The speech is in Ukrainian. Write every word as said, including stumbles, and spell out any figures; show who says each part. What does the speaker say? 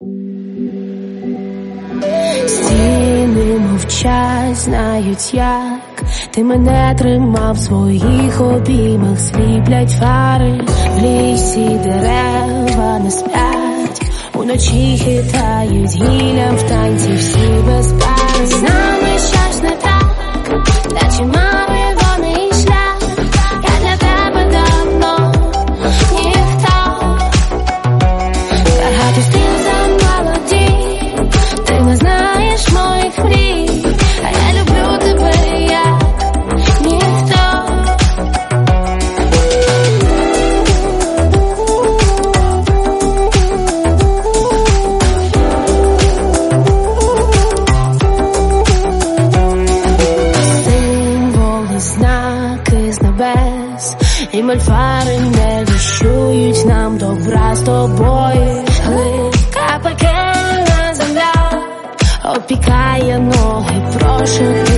Speaker 1: Стіни мовчать, знають як ти мене тримав в своїх обіймах. Сліплять фари, в лісі дерева не сплять, уночі хитають гіллям в танці всі без пари. З нами щось не так, наче мами вони шлях. Я для тебе давно ніхто, багато слів замолоді, ти не знаєш моїх мрій, а я люблю тебе як ніхто. Символи, знаки з небес і мольфари не віщують нам добра з тобою. Липка пекельна земля опікає ноги, прошу.